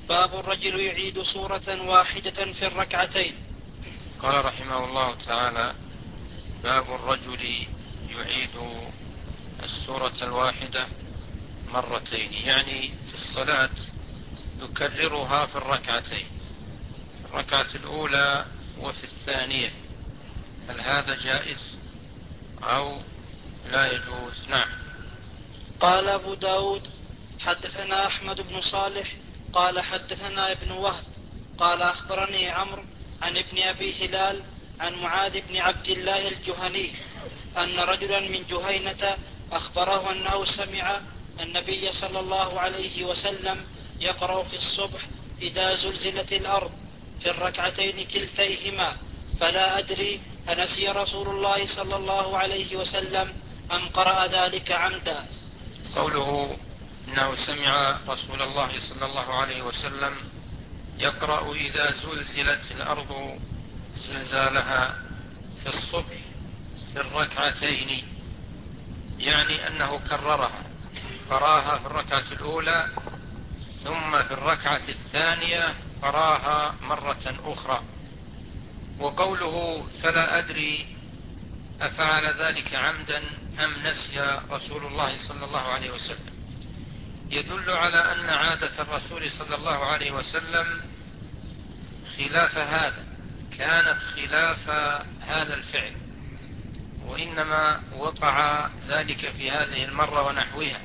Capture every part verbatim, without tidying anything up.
باب الرجل يعيد سورة واحدة في الركعتين. قال رحمه الله تعالى: باب الرجل يعيد السورة الواحدة مرتين، يعني في الصلاة يكررها في الركعتين، الركعة الأولى وفي الثانية. هل هذا جائز أو لا يجوز؟ نعم. قال أبو داود: حدثنا أحمد بن صالح قال حدثنا ابن وهب قال أخبرني عمرو عن ابن أبي هلال عن معاذ بن عبد الله الجهني أن رجلا من جهينة أخبره أنه سمع النبي صلى الله عليه وسلم يقرأ في الصبح إذا زلزلت الأرض في الركعتين كلتيهما، فلا أدري أنسي رسول الله صلى الله عليه وسلم أم قرأ ذلك عمدا. قوله إنه سمع رسول الله صلى الله عليه وسلم يقرأ إذا زلزلت الأرض زلزالها في الصبح في الركعتين، يعني أنه كررها، قراها في الركعة الأولى ثم في الركعة الثانية قراها مرة أخرى. وقوله فلا أدري أفعل ذلك عمدا أم نسي رسول الله صلى الله عليه وسلم، يدل على أن عادة الرسول صلى الله عليه وسلم خلاف هذا، كانت خلاف هذا الفعل، وإنما وقع ذلك في هذه المرة ونحوها،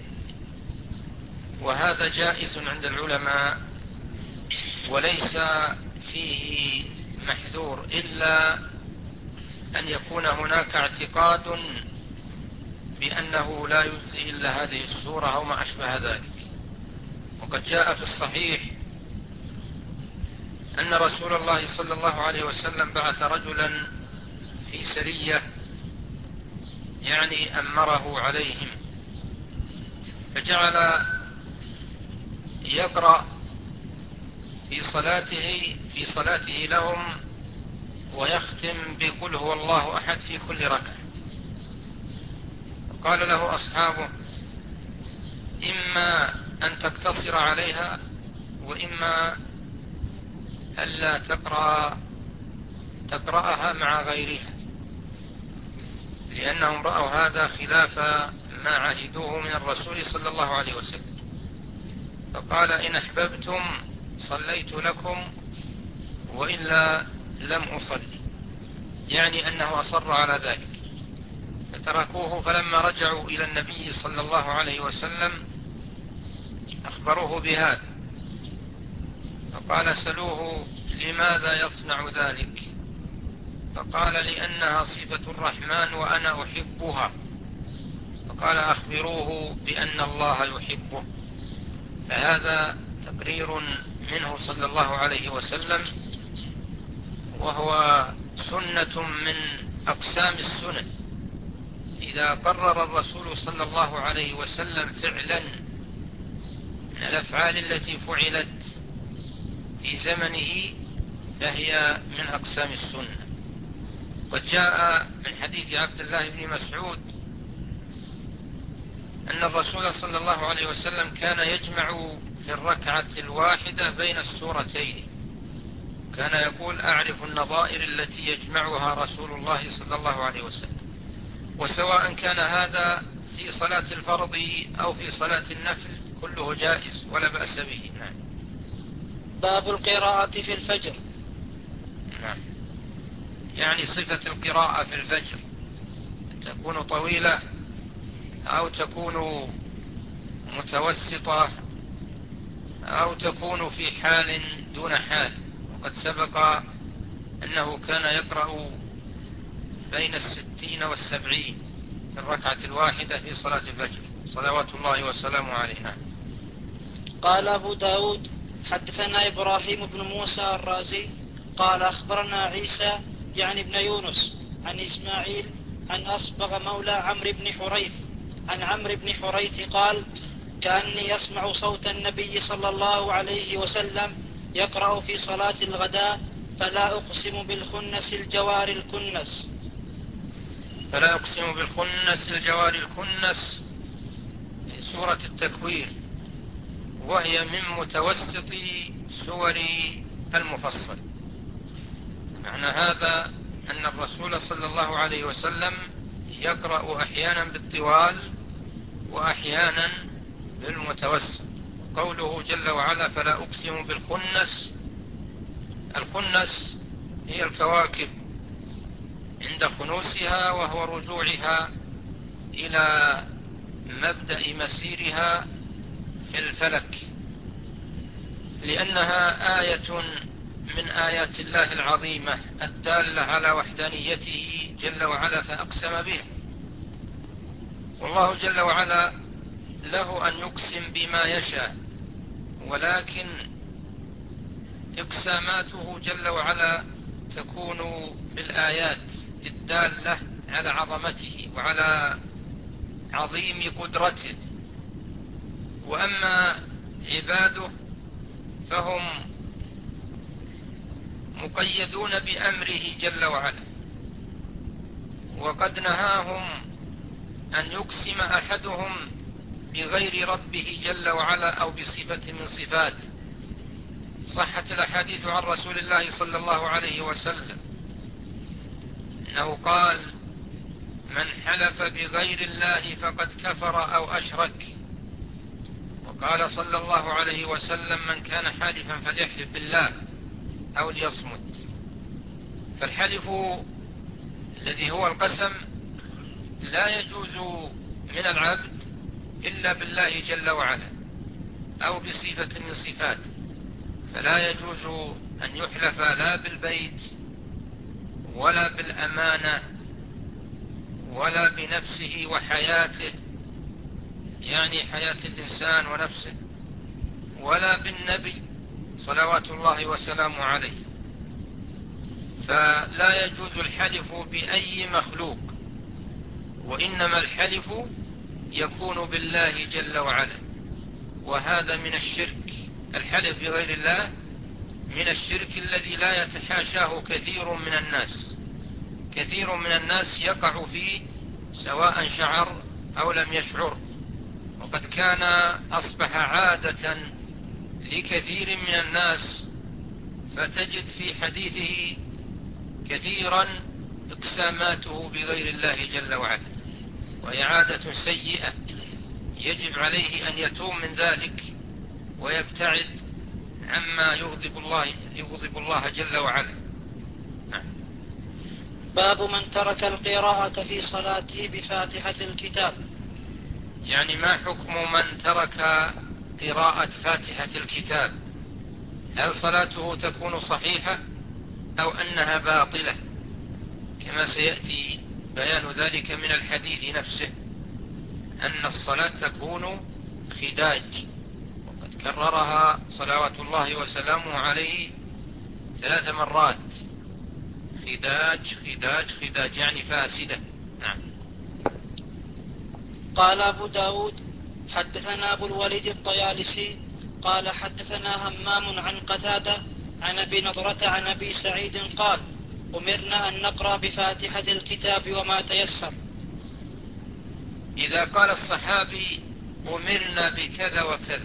وهذا جائز عند العلماء وليس فيه محذور، إلا أن يكون هناك اعتقاد بأنه لا يجزي إلا هذه السورة أو ما أشبه ذلك. وقد جاء في الصحيح أن رسول الله صلى الله عليه وسلم بعث رجلا في سرية، يعني أمره عليهم، فجعل يقرأ في صلاته في صلاته لهم ويختم بقل هو الله أحد في كل ركعة. قال له أصحابه: إما أن تقتصر عليها وإما ألا تقرأ تقرأها مع غيرها، لأنهم رأوا هذا خلاف ما عهدوه من الرسول صلى الله عليه وسلم. فقال: إن أحببتم صليت لكم وإلا لم أصلي، يعني أنه أصر على ذلك، فتركوه. فلما رجعوا إلى النبي صلى الله عليه وسلم أخبروه بهذا، فقال: سلوه لماذا يصنع ذلك؟ فقال: لأنها صفة الرحمن وأنا أحبها. فقال: أخبروه بأن الله يحبه. فهذا تقرير منه صلى الله عليه وسلم، وهو سنة من أقسام السنن. إذا قرر الرسول صلى الله عليه وسلم فعلا من الأفعال التي فعلت في زمنه فهي من أقسام السنة. قد جاء من حديث عبد الله بن مسعود أن الرسول صلى الله عليه وسلم كان يجمع في الركعة الواحدة بين السورتين، كان يقول: أعرف النظائر التي يجمعها رسول الله صلى الله عليه وسلم. وسواء كان هذا في صلاة الفرض أو في صلاة النفل كله جائز ولا بأس به. نعم. باب القراءة في الفجر. نعم، يعني صفة القراءة في الفجر تكون طويلة أو تكون متوسطة أو تكون في حال دون حال. وقد سبق أنه كان يقرأ بين الستين والسبعين في الركعة الواحدة في صلاة الفجر صلوات الله وسلامه عليه. قال أبو داود: حدثنا إبراهيم بن موسى الرازي قال أخبرنا عيسى يعني ابن يونس عن إسماعيل عن أصبغ مولى عمرو بن حريث عن عمرو بن حريث قال: كأني أسمع صوت النبي صلى الله عليه وسلم يقرأ في صلاة الغداء: فلا أقسم بالخنس الجوار الكنس. فلا أقسم بالخنس الجوار الكنس سورة التكوير، وهي من متوسط السور المفصل. معنى هذا أن الرسول صلى الله عليه وسلم يقرأ أحيانا بالطوال وأحيانا بالمتوسط. قوله جل وعلا فلا أقسم بالخنس، الخنس هي الكواكب عند خنوسها، وهو رجوعها إلى مبدأ مسيرها في الفلك، لأنها آية من آيات الله العظيمة الدالة على وحدانيته جل وعلا فأقسم به. والله جل وعلا له أن يقسم بما يشاء، ولكن إقساماته جل وعلا تكون بالآيات الدالة على عظمته وعلى عظيم قدرته. وأما عباده فهم مقيدون بأمره جل وعلا، وقد نهاهم أن يقسم أحدهم بغير ربه جل وعلا أو بصفة من صفاته. صحت الأحاديث عن رسول الله صلى الله عليه وسلم أنه قال من حلف بغير الله فقد كفر أو أشرك. وقال صلى الله عليه وسلم من كان حالفا فليحلف بالله أو ليصمت. فالحلف الذي هو القسم لا يجوز من العبد إلا بالله جل وعلا أو بصفة من صفاته، فلا يجوز أن يحلف لا بالبيت ولا بالأمانة ولا بنفسه وحياته، يعني حياة الإنسان ونفسه، ولا بالنبي صلوات الله وسلامه عليه. فلا يجوز الحلف بأي مخلوق، وإنما الحلف يكون بالله جل وعلا، وهذا من الشرك. الحلف بغير الله من الشرك الذي لا يتحاشاه كثير من الناس. كثير من الناس يقع فيه سواء شعر أو لم يشعر، وقد كان أصبح عادة لكثير من الناس، فتجد في حديثه كثيرا اقساماته بغير الله جل وعلا، وهي عادة سيئة يجب عليه أن يتوب من ذلك ويبتعد عما يغضب الله, يغضب الله جل وعلا. نعم. باب من ترك القراءة في صلاته بفاتحة الكتاب. يعني ما حكم من ترك قراءة فاتحة الكتاب؟ هل صلاته تكون صحيحة أو أنها باطلة؟ كما سيأتي بيان ذلك من الحديث نفسه، أن الصلاة تكون خداج، وقد كررها صلوات الله وسلامه عليه ثلاث مرات: خداج خداج خداج، يعني فاسدة. نعم. قال أبو داود حدثنا أبو الوليد الطيالسي قال حدثنا همام عن قتادة عن أبي نضرة عن أبي سعيد قال أمرنا أن نقرأ بفاتحة الكتاب وما تيسر. إذا قال الصحابي أمرنا بكذا وكذا،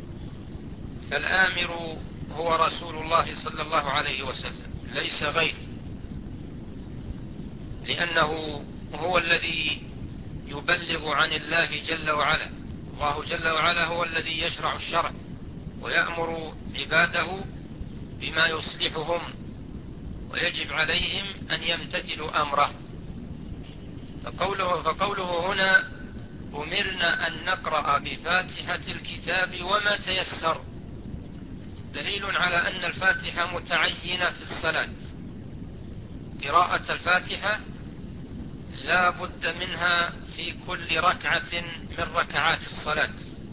فالآمر هو رسول الله صلى الله عليه وسلم ليس غير، لأنه هو الذي يبلغ عن الله جل وعلا. الله جل وعلا هو الذي يشرع الشرع ويأمر عباده بما يصلحهم، ويجب عليهم أن يمتثلوا أمره. فقوله, فقوله هنا أمرنا أن نقرأ بفاتحة الكتاب وما تيسر دليل على أن الفاتحة متعينة في الصلاة. قراءة الفاتحة لا بد منها في كل ركعة من ركعات الصلاة،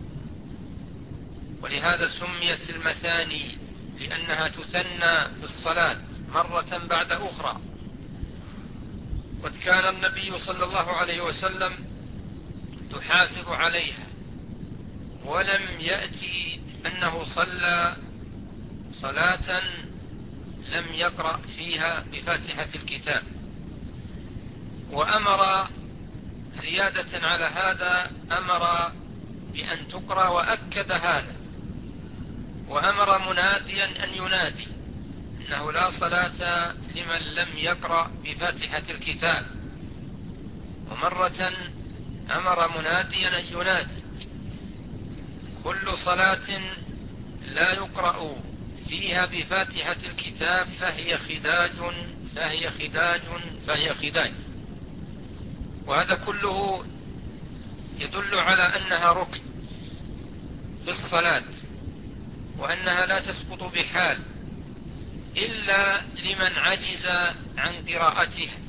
ولهذا سميت المثاني، لأنها تثنى في الصلاة مرة بعد أخرى. قد كان النبي صلى الله عليه وسلم يحافظ عليها، ولم يأتي أنه صلى صلاة لم يقرأ فيها بفاتحة الكتاب. وأمر زيادة على هذا، أمر بأن تقرأ، وأكد هذا وأمر مناديا أن ينادي أنه لا صلاة لمن لم يقرأ بفاتحة الكتاب. ومرة أمر مناديا أن ينادي: كل صلاة لا يقرأ فيها بفاتحة الكتاب فهي خداج فهي خداج فهي خداج. وهذا كله يدل على أنها ركن في الصلاة، وأنها لا تسقط بحال إلا لمن عجز عن قراءتها.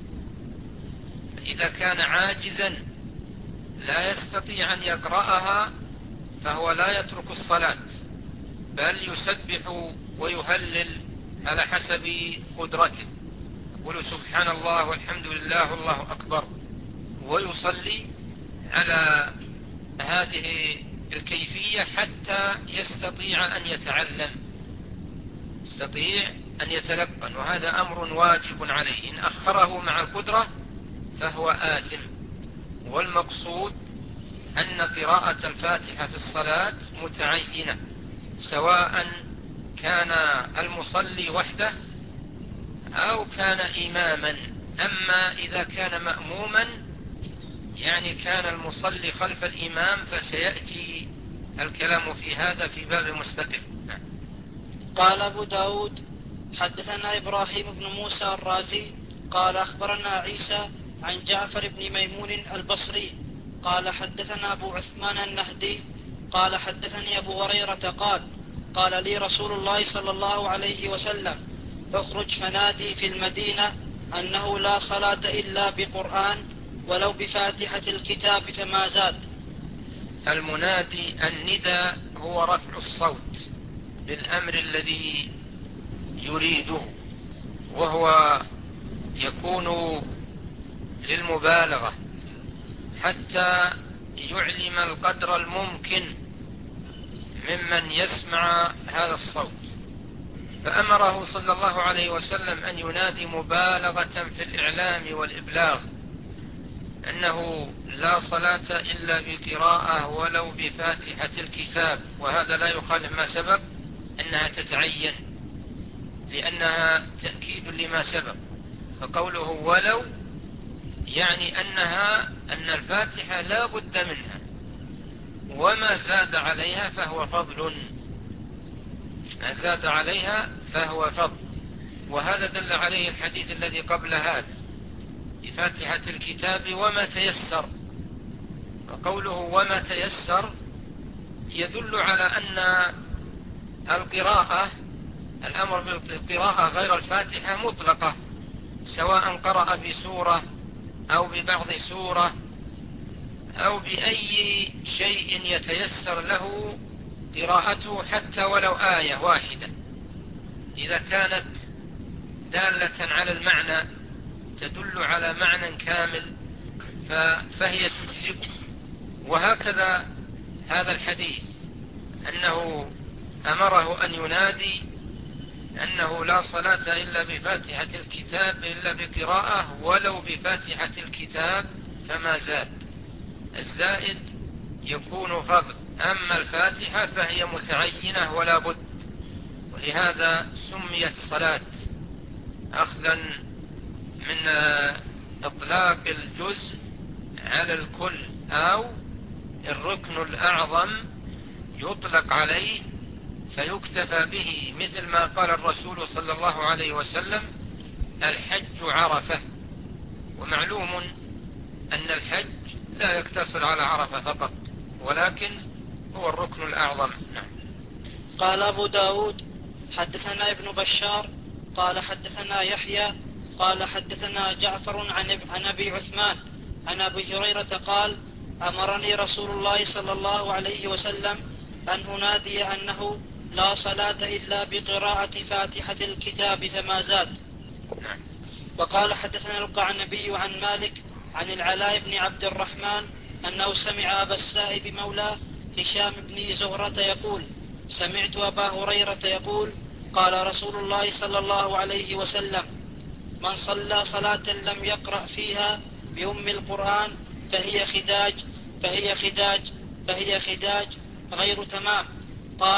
إذا كان عاجزا لا يستطيع أن يقرأها فهو لا يترك الصلاة، بل يسبح ويهلل على حسب قدرته، يقول سبحان الله والحمد لله والله أكبر، ويصلي على هذه الكيفية حتى يستطيع أن يتعلم، يستطيع أن يتلقن. وهذا أمر واجب عليه، إن أخره مع القدرة فهو آثم. والمقصود أن قراءة الفاتحة في الصلاة متعينة، سواء كان المصلي وحده أو كان إماما. أما إذا كان مأموما، يعني كان المصلي خلف الإمام، فسيأتي الكلام في هذا في باب مستقل. قال أبو داود: حدثنا إبراهيم بن موسى الرازي قال أخبرنا عيسى عن جعفر بن ميمون البصري قال حدثنا أبو عثمان النهدي قال حدثني أبو هريرة قال قال لي رسول الله صلى الله عليه وسلم: اخرج فنادي في المدينة أنه لا صلاة إلا بقرآن ولو بفاتحة الكتاب فما زاد. المنادي الندى هو رفع الصوت للأمر الذي يريده، وهو يكون للمبالغة حتى يعلم القدر الممكن ممن يسمع هذا الصوت. فأمره صلى الله عليه وسلم أن ينادي مبالغة في الإعلام والإبلاغ أنه لا صلاة إلا بقراءة ولو بفاتحة الكتاب. وهذا لا يخالف ما سبق أنها تتعين، لأنها تأكيد لما سبق. فقوله ولو يعني أنها أن الفاتحة لا بد منها، وما زاد عليها فهو فضل، ما زاد عليها فهو فضل. وهذا دل عليه الحديث الذي قبل هذا بفاتحة الكتاب وما تيسر. وقوله وما تيسر يدل على أن القراءة، الأمر بالقراءة غير الفاتحة مطلقة، سواء قرأ بسورة أو ببعض سورة أو بأي شيء يتيسر له قراءته، حتى ولو آية واحدة إذا كانت دالة على المعنى تدل على معنى كامل فهي تجزئ. وهكذا هذا الحديث أنه أمره أن ينادي أنه لا صلاة إلا بفاتحة الكتاب إلا بقراءة ولو بفاتحة الكتاب فما زاد. الزائد يكون فضل، أما الفاتحة فهي متعينة ولا بد، ولهذا سميت صلاة، أخذا من إطلاق الجزء على الكل، أو الركن الأعظم يطلق عليه فيكتفى به، مثل ما قال الرسول صلى الله عليه وسلم: الحج عرفة. ومعلوم أن الحج لا يقتصر على عرفة فقط، ولكن هو الركن الأعظم. نعم. قال أبو داود: حدثنا ابن بشار قال حدثنا يحيى قال حدثنا جعفر عن أبي عثمان عن أبي هريرة قال: أمرني رسول الله صلى الله عليه وسلم أن أنادي أنه لا صلاة إلا بقراءة فاتحة الكتاب فما زاد. نعم. وقال حدثنا القعنبي عن مالك عن العلاء بن عبد الرحمن أنه سمع أبا السائب مولاه هشام بن زهرة يقول: سمعت أبا هريرة يقول: قال رسول الله صلى الله عليه وسلم: من صلى صلاة لم يقرأ فيها بأم القرآن فهي خداج فهي خداج فهي خداج غير تمام. قال: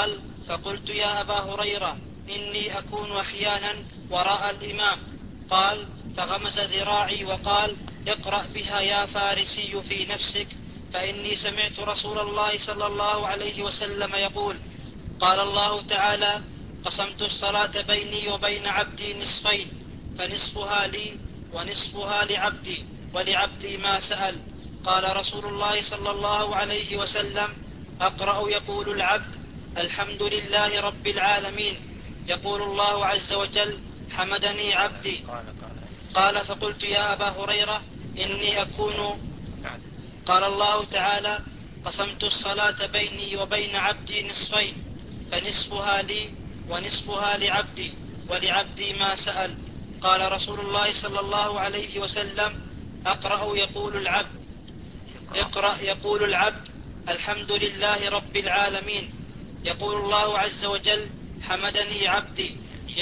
فقلت يا أبا هريرة إني أكون أحيانا وراء الإمام. قال فغمز ذراعي وقال اقرأ بها يا فارسي في نفسك، فإني سمعت رسول الله صلى الله عليه وسلم يقول قال الله تعالى قسمت الصلاة بيني وبين عبدي نصفين، فنصفها لي ونصفها لعبدي ولعبدي ما سأل. قال رسول الله صلى الله عليه وسلم أقرأ يقول العبد الحمد لله رب العالمين، يقول الله عز وجل حمدني عبدي. قال فقلت يا أبا هريرة إني أكون قال الله تعالى قسمت الصلاة بيني وبين عبدي نصفين، فنصفها لي ونصفها لعبدي ولعبدي ما سأل. قال رسول الله صلى الله عليه وسلم أقرأ يقول العبد اقرأ يقول العبد الحمد لله رب العالمين، يقول الله عز وجل حمدني عبدي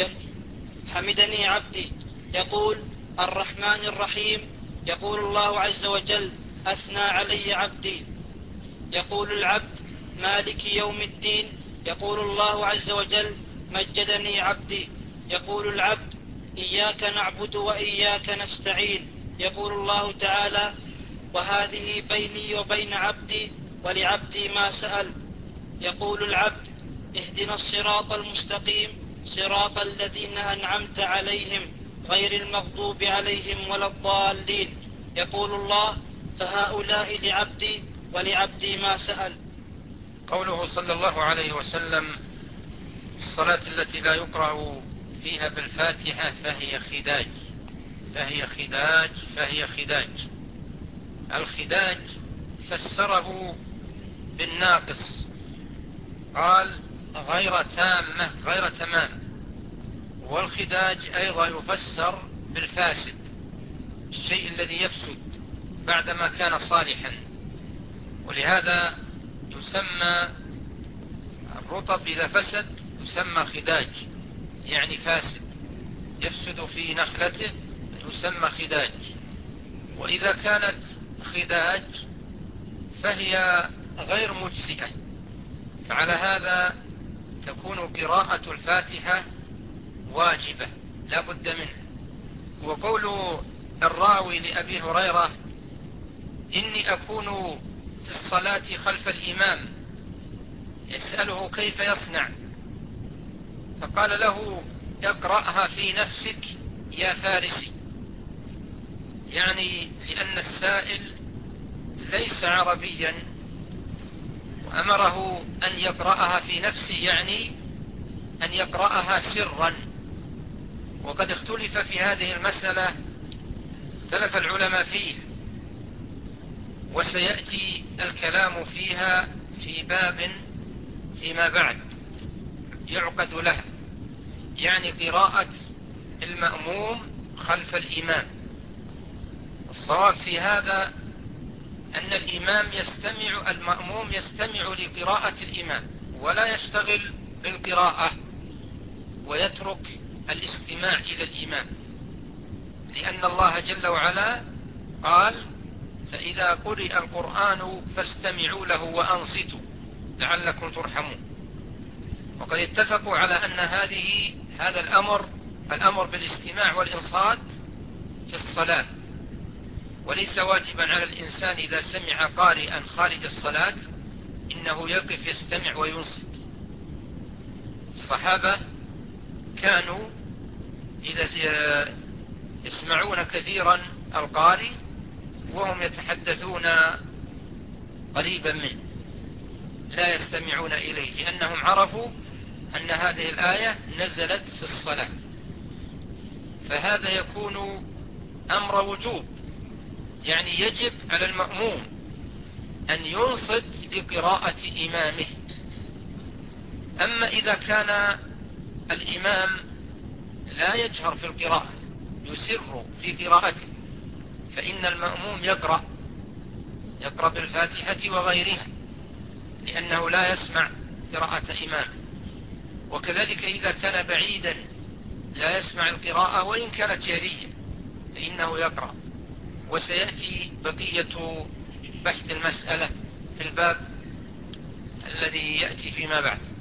حمدني عبدي يقول الرحمن الرحيم، يقول الله عز وجل أثنى علي عبدي. يقول العبد مالك يوم الدين، يقول الله عز وجل مجدني عبدي. يقول العبد إياك نعبد وإياك نستعين، يقول الله تعالى وهذه بيني وبين عبدي ولعبدي ما سأل. يقول العبد اهدنا الصراط المستقيم صراط الذين أنعمت عليهم غير المغضوب عليهم ولا الضالين، يقول الله فهؤلاء لعبدي ولعبدي ما سأل. قوله صلى الله عليه وسلم الصلاة التي لا يقرأ فيها بالفاتحة فهي خداج فهي خداج فهي خداج. الخداج فسره بالناقص، قال غير تامة غير تمام. والخداج أيضا يفسر بالفاسد، الشيء الذي يفسد بعدما كان صالحا. ولهذا يسمى الرطب إذا فسد يسمى خداج، يعني فاسد يفسد في نخلته يسمى خداج. وإذا كانت خداج فهي غير مجزئة، فعلى هذا تكون قراءة الفاتحة واجبة لا بد منها. وقول الراوي لأبي هريرة إني أكون في الصلاة خلف الإمام يسأله كيف يصنع، فقال له اقرأها في نفسك يا فارسي، يعني لأن السائل ليس عربيا وأمره أن يقرأها في نفسه، يعني أن يقرأها سرا. وقد اختلف في هذه المسألة، اختلف العلماء فيه، وسيأتي الكلام فيها في باب فيما بعد يعقد لها، يعني قراءة المأموم خلف الإمام. والصواب في هذا أن الإمام يستمع المأموم يستمع لقراءة الإمام ولا يشتغل بالقراءة ويترك الاستماع إلى الإمام، لأن الله جل وعلا قال فإذا قرئ القرآن فاستمعوا له وأنصتوا لعلكم ترحمون. وقد اتفقوا على أن هذه هذا الأمر الأمر بالاستماع والإنصات في الصلاة، وليس واجبا على الإنسان إذا سمع قارئا خارج الصلاة إنه يقف يستمع وينصت. الصحابة كانوا إذا يسمعون كثيرا القارئ وهم يتحدثون قريبا منه لا يستمعون إليه، لأنهم عرفوا أن هذه الآية نزلت في الصلاة. فهذا يكون أمر وجوب، يعني يجب على المأموم أن ينصت لقراءة إمامه. أما إذا كان الإمام لا يجهر في القراءة يسر في قراءته فإن المأموم يقرأ يقرأ بالفاتحة وغيرها، لأنه لا يسمع قراءة إمام. وكذلك إذا كان بعيدا لا يسمع القراءة وإن كانت جهرية فإنه يقرأ. وسيأتي بقية بحث المسألة في الباب الذي يأتي فيما بعد.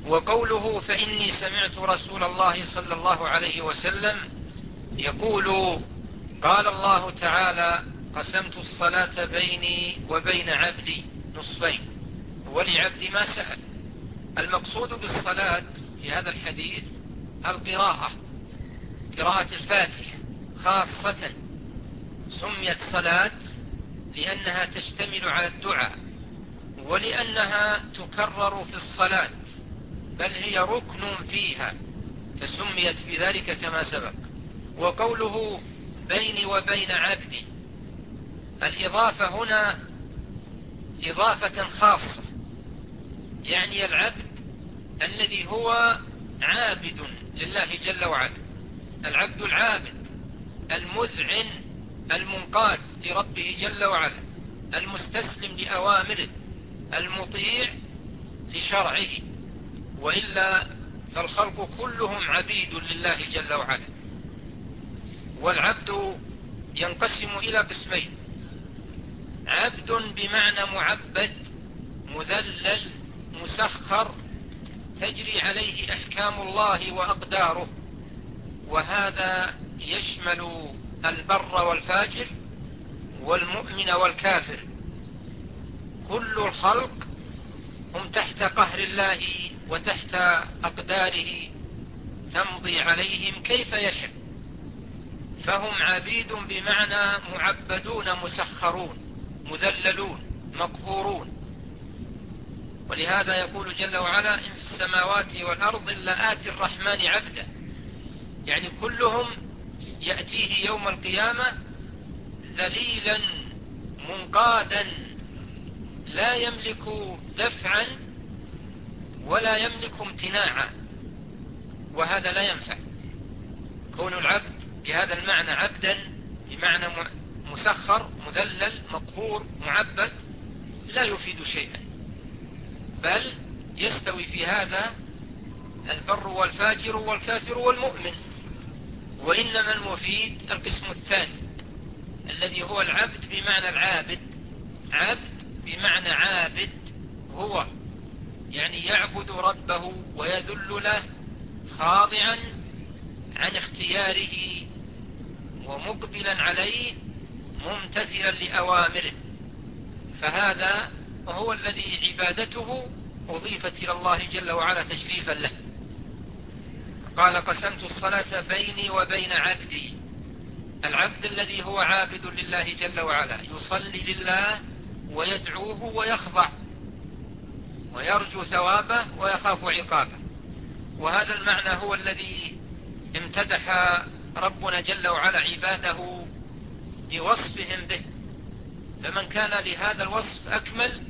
وقوله فإني سمعت رسول الله صلى الله عليه وسلم يقول قال الله تعالى قسمت الصلاة بيني وبين عبدي نصفين ولعبدي ما سأل. المقصود بالصلاة في هذا الحديث القراءة، قراءة الفاتحة خاصة، سميت صلاة لأنها تشتمل على الدعاء ولأنها تكرر في الصلاة، بل هي ركن فيها فسميت بذلك كما سبق. وقوله بيني وبين عبدي، الإضافة هنا إضافة خاصة، يعني العبد الذي هو عابد لله جل وعلا، العبد العابد المذعن المنقاد لربه جل وعلا، المستسلم لأوامره، المطيع لشرعه، وإلا فالخلق كلهم عبيد لله جل وعلا. والعبد ينقسم إلى قسمين: عبد بمعنى معبد مذلل مسخر تجري عليه أحكام الله وأقداره، وهذا يشمل البر والفاجر والمؤمن والكافر، كل الخلق هم تحت قهر الله وتحت أقداره تمضي عليهم كيف يشاء، فهم عبيد بمعنى معبدون مسخرون مذللون مقهورون. ولهذا يقول جل وعلا إن في السماوات والأرض إلا آتي الرحمن عبدا، يعني كلهم يأتيه يوم القيامة ذليلا منقادا لا يملك دفعا ولا يملك امتناعا، وهذا لا ينفع. كون العبد بهذا المعنى عبدا بمعنى مسخر مذلل مقهور معبد لا يفيد شيئا، بل يستوي في هذا البر والفاجر والكافر والمؤمن. وإنما المفيد القسم الثاني الذي هو العبد بمعنى العابد، عبد بمعنى عابد هو يعني يعبد ربه ويذل له خاضعا عن اختياره ومقبلا عليه ممتثلا لأوامره، فهذا هو الذي عبادته أضيفت إلى الله جل وعلا تشريفا له. قال قسمت الصلاة بيني وبين عبدي، العبد الذي هو عابد لله جل وعلا يصلي لله ويدعوه ويخضع ويرجو ثوابه ويخاف عقابه، وهذا المعنى هو الذي امتدح ربنا جل وعلا عباده بوصفهم به، فمن كان لهذا الوصف أكمل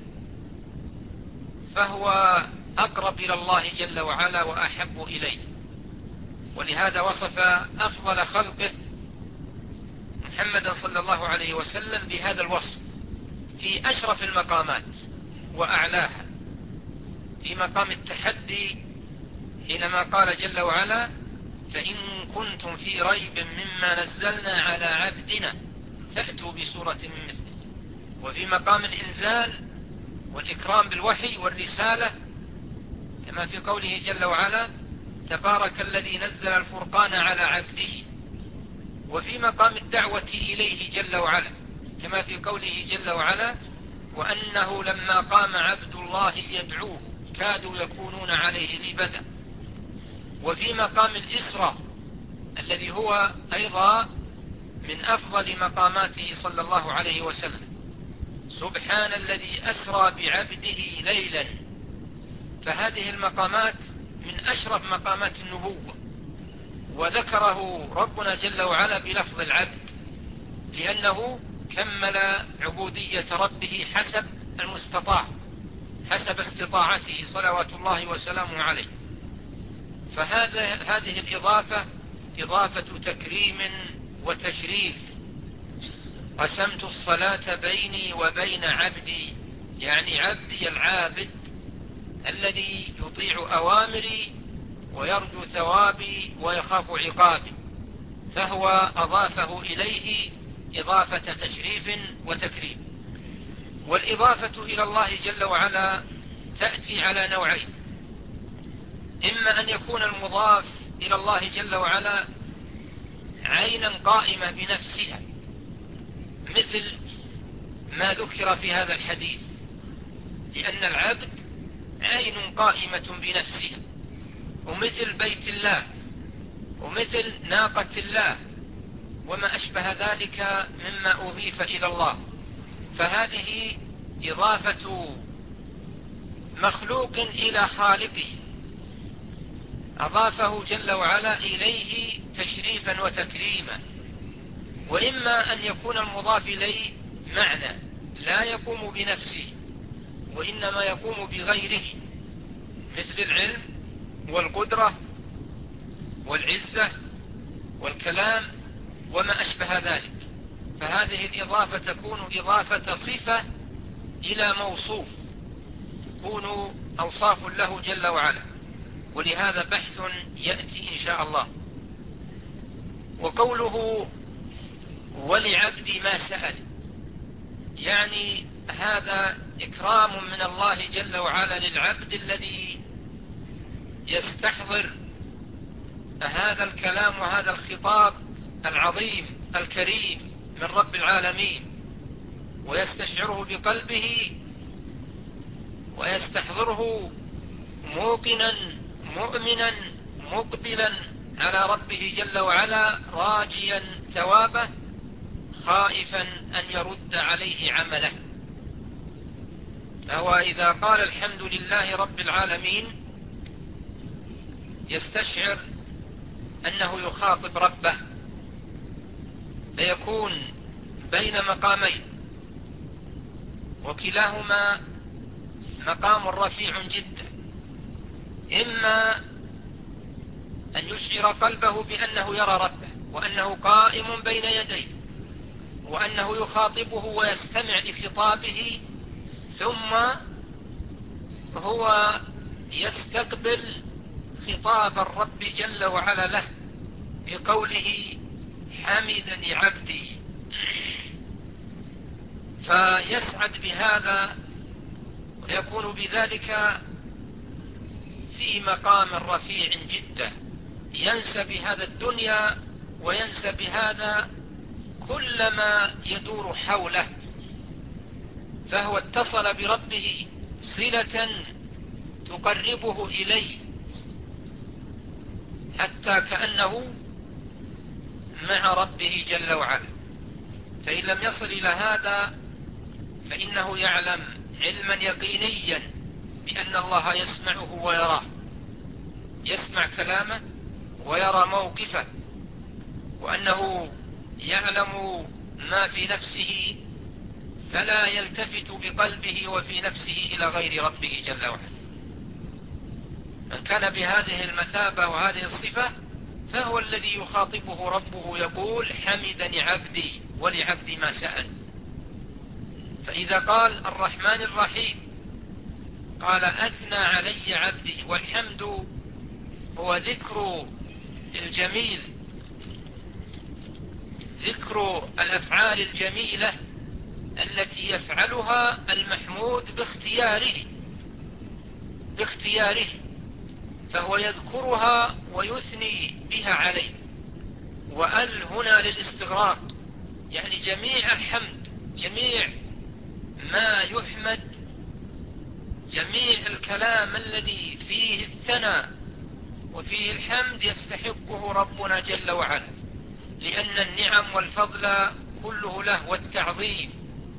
فهو أقرب إلى الله جل وعلا وأحب إليه. ولهذا وصف أفضل خلقه محمدا صلى الله عليه وسلم بهذا الوصف في أشرف المقامات وأعلاها، في مقام التحدي حينما قال جل وعلا فإن كنتم في ريب مما نزلنا على عبدنا فأتوا بسورة من مثله، وفي مقام الإنزال والإكرام بالوحي والرسالة كما في قوله جل وعلا تبارك الذي نزل الفرقان على عبده، وفي مقام الدعوة إليه جل وعلا كما في قوله جل وعلا وأنه لما قام عبد الله يدعوه كادوا يكونون عليه لبدا، وفي مقام الإسرة الذي هو أيضا من أفضل مقاماته صلى الله عليه وسلم سبحان الذي أسرى بعبده ليلا، فهذه المقامات من أشرف مقامات النبوة، وذكره ربنا جل وعلا بلفظ العبد لأنه كمل عبودية ربه حسب المستطاع حسب استطاعته صلوات الله وسلامه عليه. فهذا هذه الإضافة إضافة تكريم وتشريف. قسمت الصلاة بيني وبين عبدي، يعني عبدي العابد الذي يطيع أوامري ويرجو ثوابي ويخاف عقابي، فهو أضافه إليه إضافة تشريف وتكريم. والإضافة إلى الله جل وعلا تأتي على نوعين: إما أن يكون المضاف إلى الله جل وعلا عينا قائمة بنفسها، مثل ما ذكر في هذا الحديث، لأن العبد عين قائمة بنفسها، ومثل بيت الله، ومثل ناقة الله، وما أشبه ذلك مما أضيف إلى الله، فهذه إضافة مخلوق إلى خالقه، أضافه جل وعلا إليه تشريفا وتكريما. وإما أن يكون المضاف إليه معنى لا يقوم بنفسه وإنما يقوم بغيره، مثل العلم والقدرة والعزة والكلام وما أشبه ذلك، فهذه الإضافة تكون إضافة صفة إلى موصوف، تكون أوصاف له جل وعلا، ولهذا بحث يأتي إن شاء الله. وقوله ولعبدي ما سأل، يعني هذا إكرام من الله جل وعلا للعبد الذي يستحضر هذا الكلام وهذا الخطاب العظيم الكريم من رب العالمين، ويستشعره بقلبه ويستحضره موقنا مؤمنا مقبلا على ربه جل وعلا، راجيا ثوابه، خائفا أن يرد عليه عمله. فهو إذا قال الحمد لله رب العالمين يستشعر أنه يخاطب ربه، فيكون بين مقامين، وكلاهما مقام رفيع جدا، إما أن يشعر قلبه بأنه يرى ربه وأنه قائم بين يديه وأنه يخاطبه ويستمع لخطابه، ثم هو يستقبل خطاب الرب جل وعلا له بقوله حمدني عبدي، فيسعد بهذا ويكون بذلك في مقام رفيع جدا، ينسى بهذا الدنيا وينسى بهذا كل ما يدور حوله، فهو اتصل بربه صلة تقربه إليه حتى كأنه مع ربه جل وعلا. فإن لم يصل إلى هذا فإنه يعلم علما يقينيا بأن الله يسمعه ويراه، يسمع كلامه ويرى موقفه، وأنه يعلم ما في نفسه فلا يلتفت بقلبه وفي نفسه إلى غير ربه جل وعلا. من كان بهذه المثابة وهذه الصفة فهو الذي يخاطبه ربه يقول حمدني عبدي ولعبدي ما سأل. فإذا قال الرحمن الرحيم قال أثنى علي عبدي، والحمد هو ذكر الجميل، ذكر الأفعال الجميلة التي يفعلها المحمود باختياره باختياره فهو يذكرها ويثني بها عليه. وأل هنا للاستغراق، يعني جميع الحمد، جميع ما يحمد، جميع الكلام الذي فيه الثناء وفيه الحمد يستحقه ربنا جل وعلا، لأن النعم والفضل كله له والتعظيم،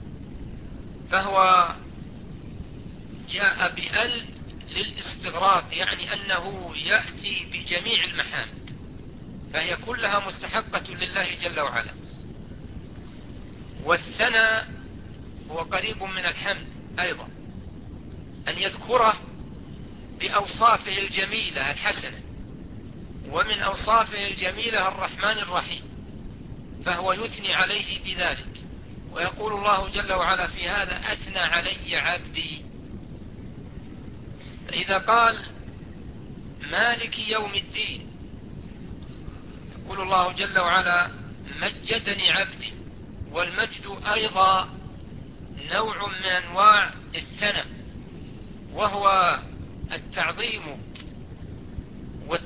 فهو جاء بأل للاستغراق، يعني أنه يأتي بجميع المحامد، فهي كلها مستحقة لله جل وعلا. والثناء هو قريب من الحمد أيضا، أن يذكره بأوصافه الجميلة الحسنة، ومن أوصافه الجميلة الرحمن الرحيم، فهو يثني عليه بذلك. ويقول الله جل وعلا في هذا أثنى علي عبدي. فإذا قال مالك يوم الدين يقول الله جل وعلا مجدني عبدي، والمجد أيضا نوع من أنواع الثناء، وهو التعظيم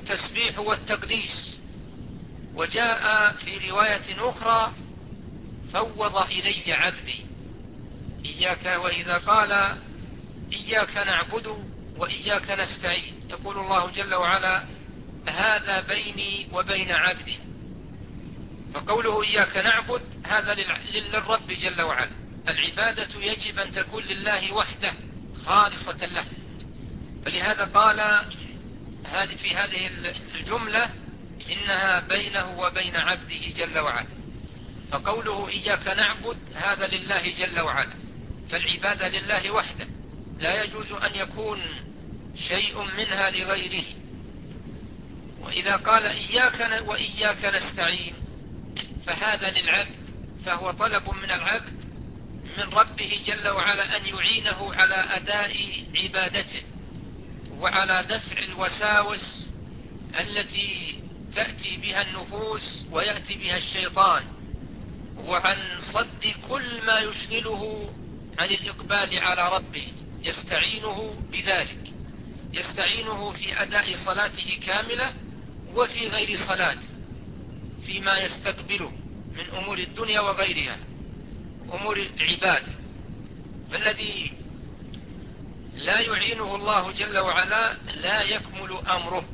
التسبيح والتقديس. وجاء في رواية أخرى فوض إلي عبدي إياك، وإذا قال إياك نعبد وإياك نستعين يقول الله جل وعلا هذا بيني وبين عبدي. فقوله إياك نعبد هذا للرب جل وعلا، العبادة يجب أن تكون لله وحده خالصة له. فلهذا قال في هذه الجملة إنها بينه وبين عبده جل وعلا. فقوله إياك نعبد هذا لله جل وعلا، فالعبادة لله وحده، لا يجوز أن يكون شيء منها لغيره. وإذا قال إياك وإياك نستعين فهذا للعبد، فهو طلب من العبد من ربه جل وعلا أن يعينه على أداء عبادته وعلى دفع الوساوس التي تأتي بها النفوس ويأتي بها الشيطان، وعن صد كل ما يشغله عن الإقبال على ربه. يستعينه بذلك، يستعينه في أداء صلاته كاملة وفي غير صلاته، فيما يستقبله من أمور الدنيا وغيرها أمور العبادة. فالذي لا يعينه الله جل وعلا لا يكمل أمره.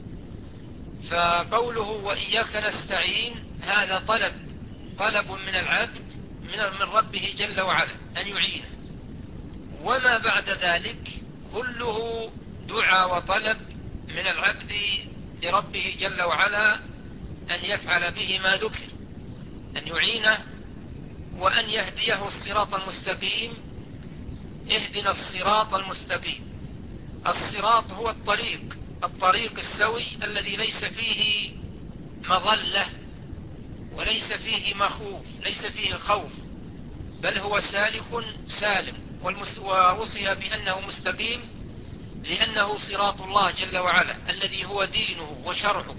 فقوله وإياك نستعين هذا طلب طلب من العبد من ربه جل وعلا أن يعينه، وما بعد ذلك كله دعاء وطلب من العبد لربه جل وعلا أن يفعل به ما ذكر، أن يعينه وأن يهديه الصراط المستقيم. اهدنا الصراط المستقيم. الصراط هو الطريق، الطريق السوي الذي ليس فيه مضلة وليس فيه مخوف، ليس فيه خوف، بل هو سالك سالم. ووصف بأنه مستقيم لأنه صراط الله جل وعلا الذي هو دينه وشرعه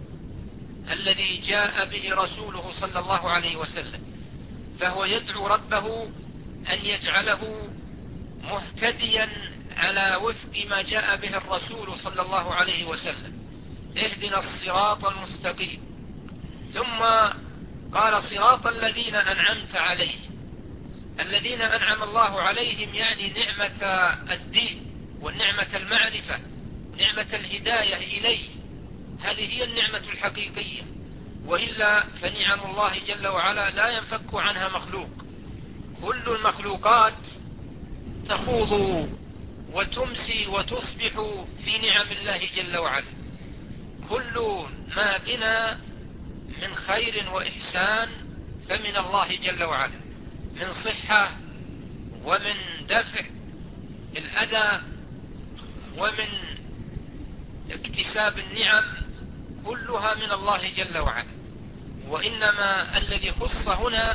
الذي جاء به رسوله صلى الله عليه وسلم. فهو يدعو ربه أن يجعله مهتديا على وفق ما جاء به الرسول صلى الله عليه وسلم. اهدنا الصراط المستقيم. ثم قال صراط الذين أنعمت عليهم. الذين أنعم الله عليهم يعني نعمة الدين والنعمة المعرفة، نعمة الهداية إليه، هذه هي النعمة الحقيقية. وإلا فنعم الله جل وعلا لا ينفك عنها مخلوق. كل المخلوقات تخوض وتمسي وتصبح في نعم الله جل وعلا. كل ما بنا من خير وإحسان فمن الله جل وعلا، من صحة ومن دفع الأذى ومن اكتساب النعم، كلها من الله جل وعلا. وإنما الذي خص هنا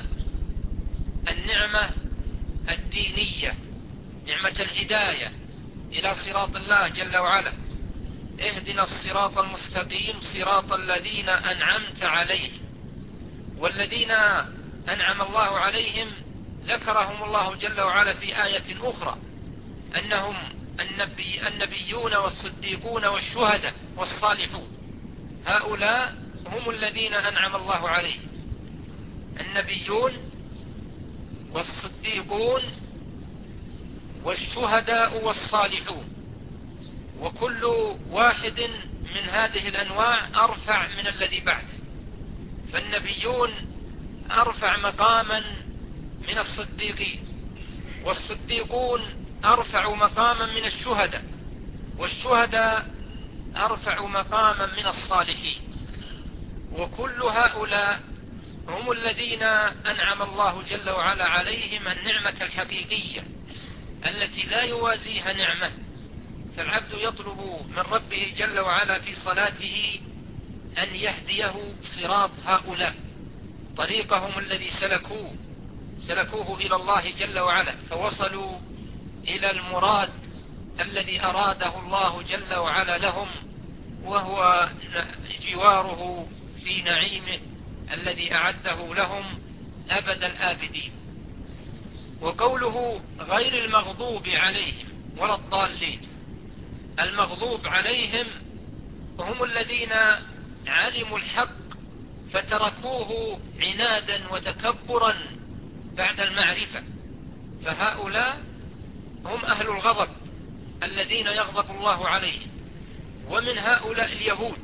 النعمة الدينية، نعمة الهداية إلى صراط الله جل وعلا. اهدنا الصراط المستقيم صراط الذين أنعمت عليهم. والذين أنعم الله عليهم ذكرهم الله جل وعلا في آية أخرى أنهم النبي النبيون والصديقون والشهداء والصالحون. هؤلاء هم الذين أنعم الله عليهم، النبيون والصديقون والشهداء والصالحون. وكل واحد من هذه الأنواع أرفع من الذي بعده. فالنبيون أرفع مقاما من الصديقين، والصديقون أرفع مقاما من الشهداء، والشهداء أرفع مقاما من الصالحين. وكل هؤلاء هم الذين أنعم الله جل وعلا عليهم النعمة الحقيقية التي لا يوازيها نعمة. فالعبد يطلب من ربه جل وعلا في صلاته أن يهديه صراط هؤلاء، طريقهم الذي سلكوه سلكوه إلى الله جل وعلا، فوصلوا إلى المراد الذي أراده الله جل وعلا لهم، وهو جواره في نعيمه الذي أعده لهم أبد الآبدين. وقوله غير المغضوب عليهم ولا الضالين، المغضوب عليهم هم الذين علموا الحق فتركوه عنادا وتكبرا بعد المعرفة، فهؤلاء هم أهل الغضب الذين يغضب الله عليهم. ومن هؤلاء اليهود،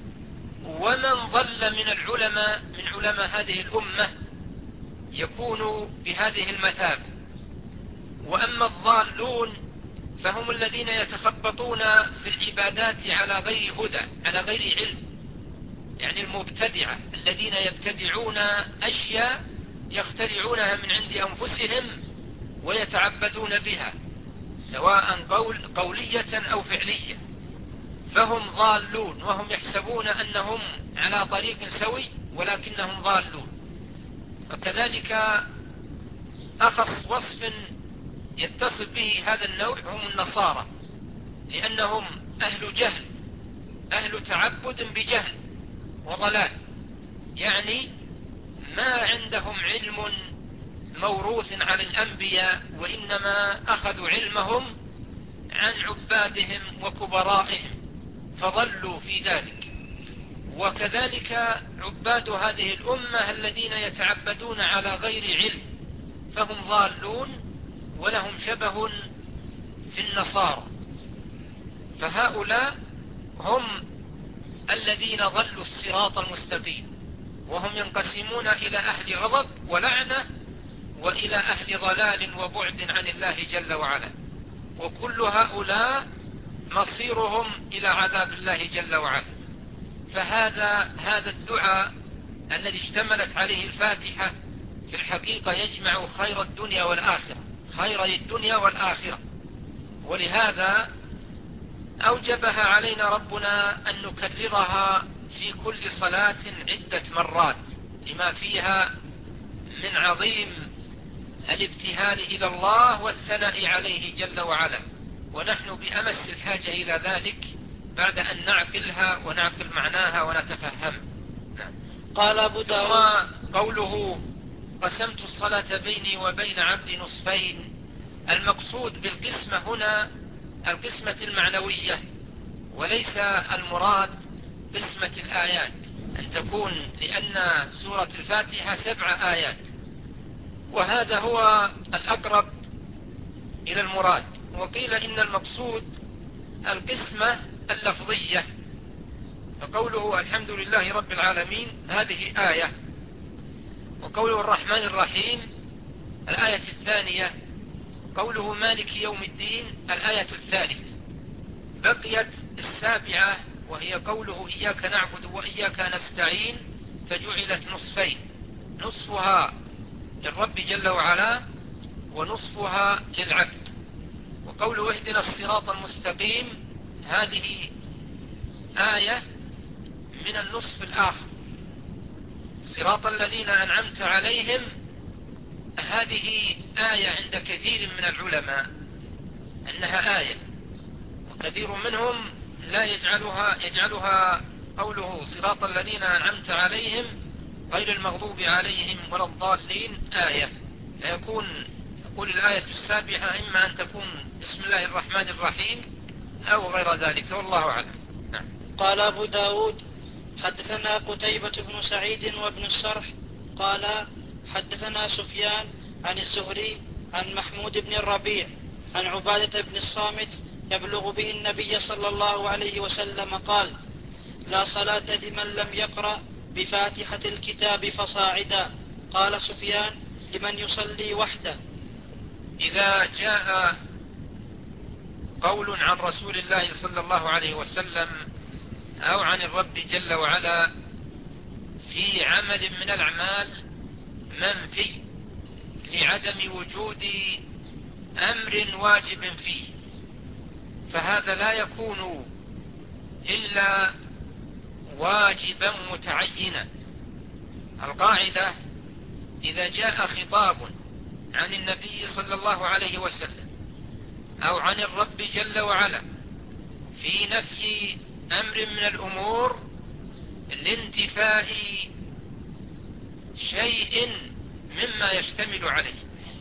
ومن ضل من العلماء من علماء هذه الأمة يكون بهذه المثابة. وأما الضالون فهم الذين يتخبطون في العبادات على غير هدى، على غير علم، يعني المبتدعة الذين يبتدعون أشياء يخترعونها من عند أنفسهم ويتعبدون بها، سواء قول قولية أو فعلية، فهم ضالون، وهم يحسبون أنهم على طريق سوي ولكنهم ضالون. وكذلك أخص وصف يتصف به هذا النوع هم النصارى، لأنهم أهل جهل، أهل تعبد بجهل وضلال، يعني ما عندهم علم موروث عن الأنبياء، وإنما أخذوا علمهم عن عبادهم وكبرائهم فضلوا في ذلك. وكذلك عباد هذه الأمة الذين يتعبدون على غير علم فهم ضالون ولهم شبه في النصارى. فهؤلاء هم الذين ضلوا الصراط المستقيم، وهم ينقسمون إلى أهل غضب ولعنة وإلى أهل ضلال وبعد عن الله جل وعلا، وكل هؤلاء مصيرهم إلى عذاب الله جل وعلا. فهذا هذا الدعاء الذي اشتملت عليه الفاتحة في الحقيقة يجمع خير الدنيا والآخرة، خير الدنيا والآخرة، ولهذا أوجبها علينا ربنا أن نكررها في كل صلاة عدة مرات، لما فيها من عظيم الابتهال إلى الله والثناء عليه جل وعلا، ونحن بأمس الحاجة إلى ذلك بعد أن نعقلها ونعقل معناها ونتفهم. نعم. قال أبو داود قوله قسمت الصلاة بيني وبين عبدي نصفين، المقصود بالقسمة هنا القسمة المعنوية، وليس المراد قسمة الآيات، أن تكون، لأن سورة الفاتحة سبع آيات، وهذا هو الأقرب إلى المراد. وقيل إن المقصود القسمة اللفظية، فقوله الحمد لله رب العالمين هذه آية، وقوله الرحمن الرحيم الآية الثانية، قوله مالك يوم الدين الآية الثالثة. بقيت السابعة وهي قوله إياك نعبد وإياك نستعين، فجعلت نصفين، نصفها للرب جل وعلا ونصفها للعبد. وقوله اهدنا الصراط المستقيم هذه آية من النصف الآخر، صراط الذين أنعمت عليهم، هذه آية عند كثير من العلماء أنها آية، وكثير منهم لا يجعلها يجعلها قوله صراط الذين أنعمت عليهم غير المغضوب عليهم ولا الضالين آية، فيكون يقول الآية السابعة إما أن تكون بسم الله الرحمن الرحيم أو غير ذلك، والله أعلم. نعم. قال أبو داود حدثنا قتيبة بن سعيد وابن السرح قال حدثنا سفيان عن الزهري عن محمود بن الربيع عن عبادة بن الصامت يبلغ به النبي صلى الله عليه وسلم قال لا صلاة لمن لم يقرأ بفاتحة الكتاب فصاعدا. قال سفيان لمن يصلي وحده. إذا جاء قول عن رسول الله صلى الله عليه وسلم أو عن الرب جل وعلا في عمل من الأعمال منفي لعدم وجود أمر واجب فيه، فهذا لا يكون إلا واجبا متعينا. القاعدة إذا جاء خطاب عن النبي صلى الله عليه وسلم أو عن الرب جل وعلا في نفي أمر من الأمور لانتفاء شيء مما يشتمل عليه،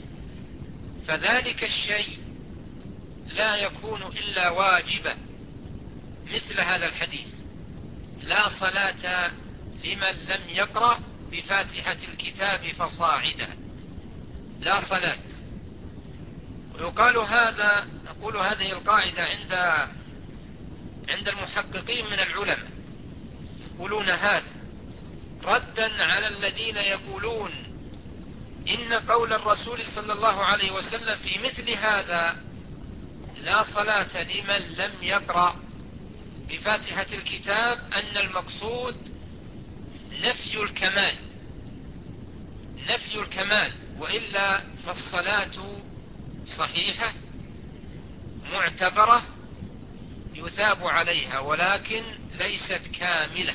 فذلك الشيء لا يكون إلا واجبا، مثل هذا الحديث لا صلاة لمن لم يقرأ بفاتحة الكتاب فصاعدا، لا صلاة. ويقال هذا، نقول هذه القاعدة عند عند المحققين من العلماء، يقولون هذا ردا على الذين يقولون إن قول الرسول صلى الله عليه وسلم في مثل هذا لا صلاة لمن لم يقرأ بفاتحة الكتاب أن المقصود نفي الكمال، نفي الكمال، وإلا فالصلاة صحيحة معتبرة يثاب عليها، ولكن ليست كاملة.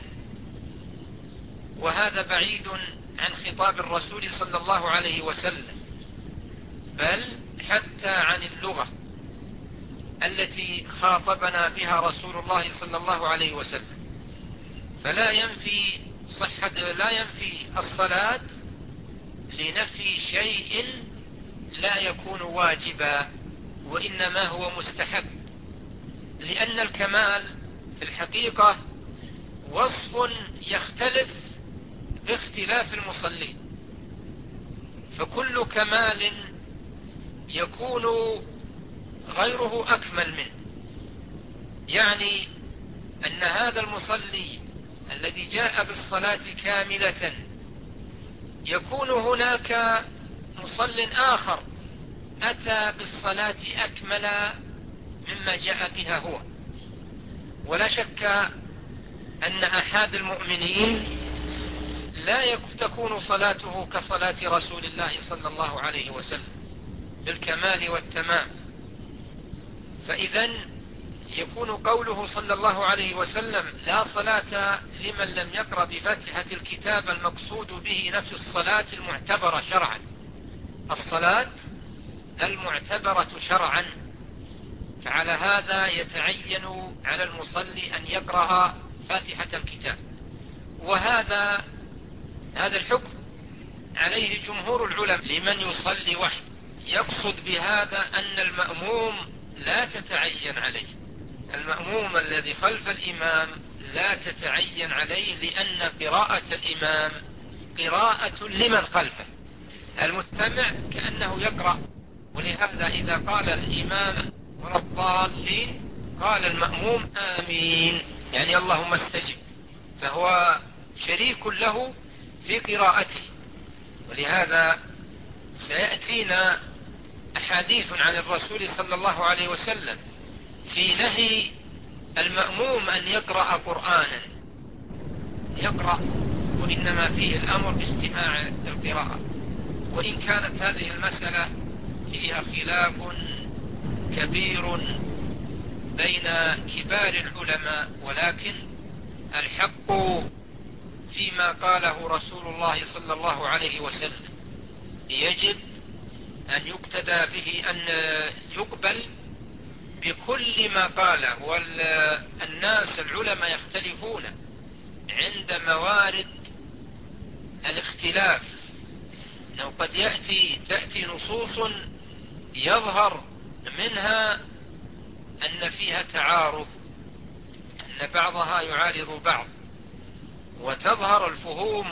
وهذا بعيد عن خطاب الرسول صلى الله عليه وسلم، بل حتى عن اللغة التي خاطبنا بها رسول الله صلى الله عليه وسلم. فلا ينفي صحة لا ينفي الصلاة لنفي شيء لا يكون واجبا، وإنما هو مستحب، لأن الكمال في الحقيقة وصف يختلف باختلاف المصلين، فكل كمال يكون غيره أكمل منه. يعني أن هذا المصلي الذي جاء بالصلاة كاملة يكون هناك مصل آخر أتى بالصلاة أكمل مما جاء بها هو. ولا شك أن أحد المؤمنين لا تكون صلاته كصلاة رسول الله صلى الله عليه وسلم بالكمال والتمام. فإذا يكون قوله صلى الله عليه وسلم لا صلاة لمن لم يقرأ بفاتحة الكتاب المقصود به نفس الصلاة المعتبرة شرعا، الصلاة المعتبرة شرعا. فعلى هذا يتعين على المصلي أن يقرأ فاتحة الكتاب، وهذا هذا الحكم عليه جمهور العلماء لمن يصلي وحده. يقصد بهذا أن المأموم لا تتعين عليه، المأموم الذي خلف الإمام لا تتعين عليه، لأن قراءة الإمام قراءة لمن خلفه، المستمع كأنه يقرأ. ولهذا إذا قال الإمام ولا الضالين قال المأموم آمين، يعني اللهم استجب، فهو شريك له في قراءته. ولهذا سيأتينا أحاديث عن الرسول صلى الله عليه وسلم في نهي المأموم أن يقرأ قرآنا، يقرأ، وإنما فيه الأمر باستماع القراءة. وإن كانت هذه المسألة فيها خلاف كبير بين كبار العلماء، ولكن الحق فيما قاله رسول الله صلى الله عليه وسلم، يجب أن يقتدى به، أن يقبل بكل ما قاله. والناس العلماء يختلفون عند موارد الاختلاف، أنه قد يأتي تأتي نصوص يظهر منها أن فيها تعارض، أن بعضها يعارض بعض، وتظهر الفهوم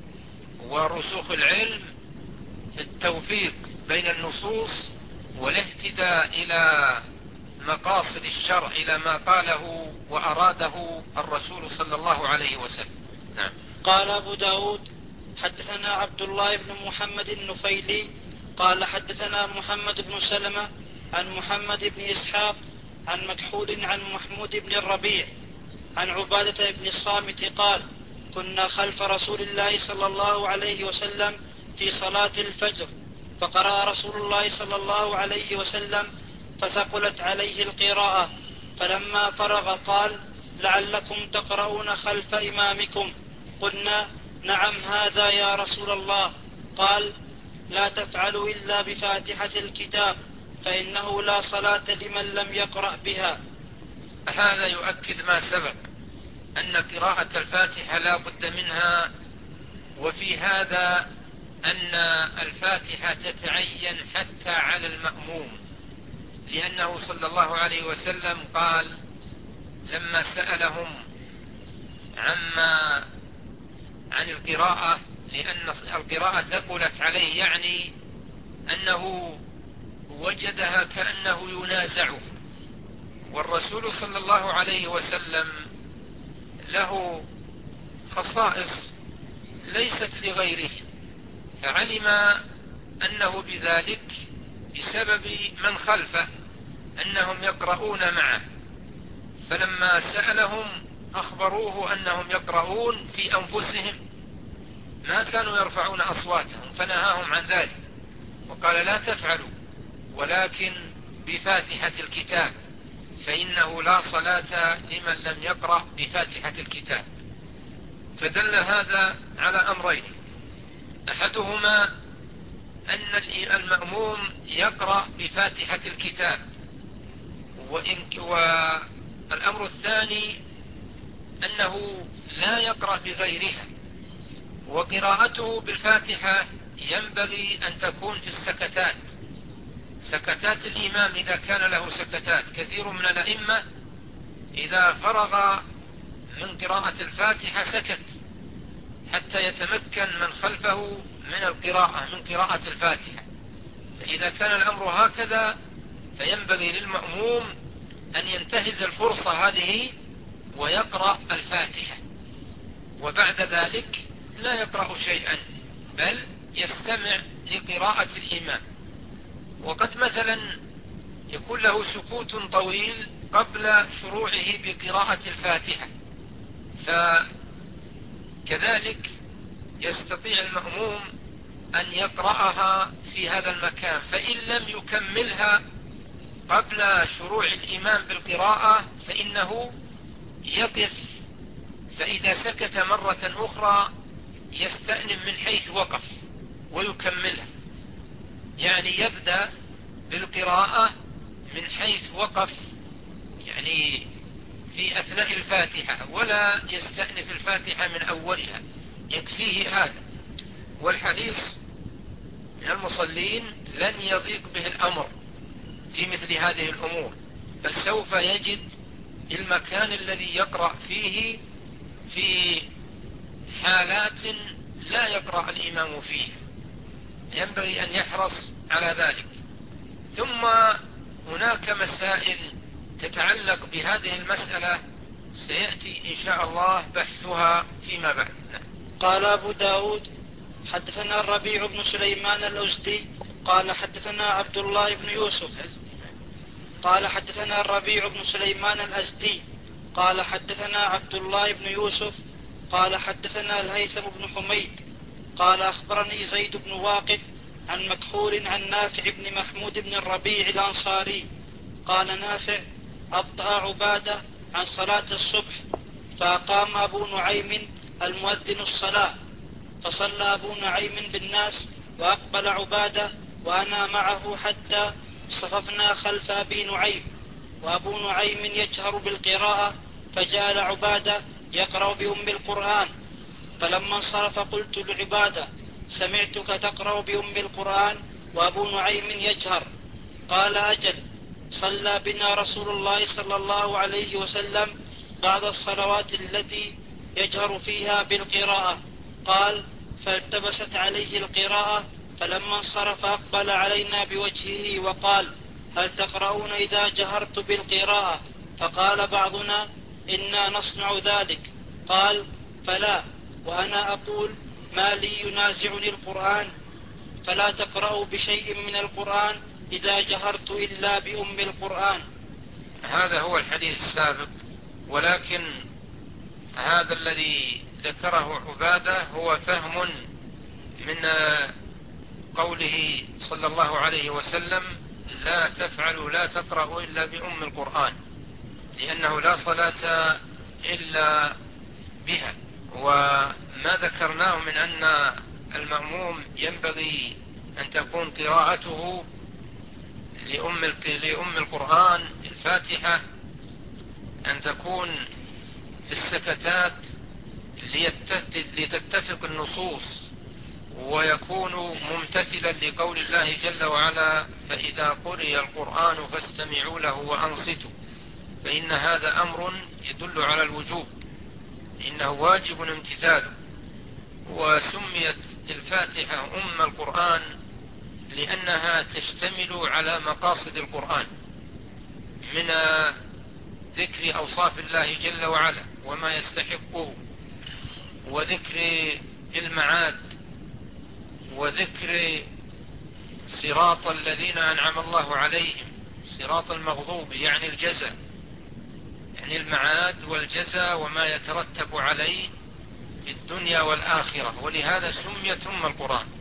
ورسوخ العلم في التوفيق بين النصوص والاهتداء إلى مقاصد الشرع، إلى ما قاله وأراده الرسول صلى الله عليه وسلم. نعم. قال أبو داود حدثنا عبد الله بن محمد النفيلي قال حدثنا محمد بن سلمة عن محمد بن إسحاق عن مكحول عن محمود بن الربيع عن عبادة بن الصامت قال كنا خلف رسول الله صلى الله عليه وسلم في صلاة الفجر، فقرأ رسول الله صلى الله عليه وسلم فثقلت عليه القراءة، فلما فرغ قال لعلكم تقرؤون خلف إمامكم. قلنا نعم هذا يا رسول الله. قال لا تفعلوا إلا بفاتحة الكتاب فإنه لا صلاة لمن لم يقرأ بها. هذا يؤكد ما سبق أن قراءة الفاتحة لا بد منها، وفي هذا أن الفاتحة تتعين حتى على المأموم، لأنه صلى الله عليه وسلم قال لما سألهم عما عن القراءة، لأن القراءة ثقلت عليه، يعني أنه وجدها كأنه ينازعه. والرسول صلى الله عليه وسلم له خصائص ليست لغيره، فعلم أنه بذلك بسبب من خلفه أنهم يقرؤون معه، فلما سألهم أخبروه أنهم يقرؤون في أنفسهم، ما كانوا يرفعون أصواتهم، فنهاهم عن ذلك وقال لا تفعلوا، ولكن بفاتحة الكتاب، فإنه لا صلاة لمن لم يقرأ بفاتحة الكتاب. فدل هذا على أمرين: أحدهما أن المأموم يقرأ بفاتحة الكتاب، والأمر الثاني أنه لا يقرأ بغيرها، وقراءته بالفاتحة ينبغي أن تكون في السكتات، سكتات الإمام إذا كان له سكتات. كثير من الأئمة إذا فرغ من قراءة الفاتحة سكت حتى يتمكن من خلفه من القراءة من قراءة الفاتحة، فإذا كان الأمر هكذا فينبغي للمأموم أن ينتهز الفرصة هذه ويقرأ الفاتحة، وبعد ذلك لا يقرأ شيئا بل يستمع لقراءة الإمام. وقد مثلا يكون له سكوت طويل قبل شروعه بقراءة الفاتحة، فكذلك يستطيع المأموم أن يقرأها في هذا المكان، فإن لم يكملها قبل شروع الإمام بالقراءة فإنه يقف، فإذا سكت مرة أخرى يستأنم من حيث وقف ويكملها، يعني يبدأ بالقراءة من حيث وقف، يعني في أثناء الفاتحة، ولا يستأنف الفاتحة من أولها، يكفيه هذا. والحريص من المصلين لن يضيق به الأمر في مثل هذه الأمور، بل سوف يجد المكان الذي يقرأ فيه في حالات لا يقرأ الإمام فيها، ينبغي أن يحرص على ذلك. ثم هناك مسائل تتعلق بهذه المسألة سيأتي إن شاء الله بحثها فيما بعد. نعم. قال أبو داود حدثنا الربيع بن سليمان الأزدي قال حدثنا عبد الله بن يوسف قال حدثنا الربيع بن سليمان الأزدي قال حدثنا عبد الله بن يوسف قال حدثنا الهيثم بن حميد قال أخبرني زيد بن واقد عن مكحول عن نافع بن محمود بن الربيع الأنصاري قال نافع أبطأ عبادة عن صلاة الصبح، فأقام أبو نعيم المؤذن الصلاة، فصلى أبو نعيم بالناس وأقبل عبادة وأنا معه حتى صففنا خلف أبي نعيم، وأبو نعيم يجهر بالقراءة، فجعل عبادة يقرأ بأم القرآن، فلما انصرف قلت لعبادة سمعتك تقرأ بأم القرآن وأبو نعيم يجهر، قال أجل، صلى بنا رسول الله صلى الله عليه وسلم بعض الصلوات التي يجهر فيها بالقراءة، قال فالتبست عليه القراءة، فلما انصرف أقبل علينا بوجهه وقال هل تقرؤون إذا جهرت بالقراءة؟ فقال بعضنا إنا نصنع ذلك، قال فلا، وأنا أقول ما لي ينازعني القرآن، فلا تقرأوا بشيء من القرآن إذا جهرت إلا بأم القرآن. هذا هو الحديث السابق، ولكن هذا الذي ذكره عبادة هو فهم من قوله صلى الله عليه وسلم لا تفعلوا لا تقرأوا إلا بأم القرآن، لأنه لا صلاة إلا بها. وما ذكرناه من أن المأموم ينبغي أن تكون قراءته لأم لأم القرآن الفاتحة أن تكون في السكتات لتتفق النصوص، ويكون ممتثلا لقول الله جل وعلا فإذا قرئ القرآن فاستمعوا له وأنصتوا، فإن هذا أمر يدل على الوجوب. إنه واجب امتثاله. وسميت الفاتحة أم القرآن لأنها تشتمل على مقاصد القرآن من ذكر أوصاف الله جل وعلا وما يستحقه، وذكر المعاد، وذكر صراط الذين أنعم الله عليهم، صراط المغضوب يعني الجزاء، يعني المعاد والجزاء وما يترتب عليه في الدنيا والآخرة، ولهذا سميت أم القرآن.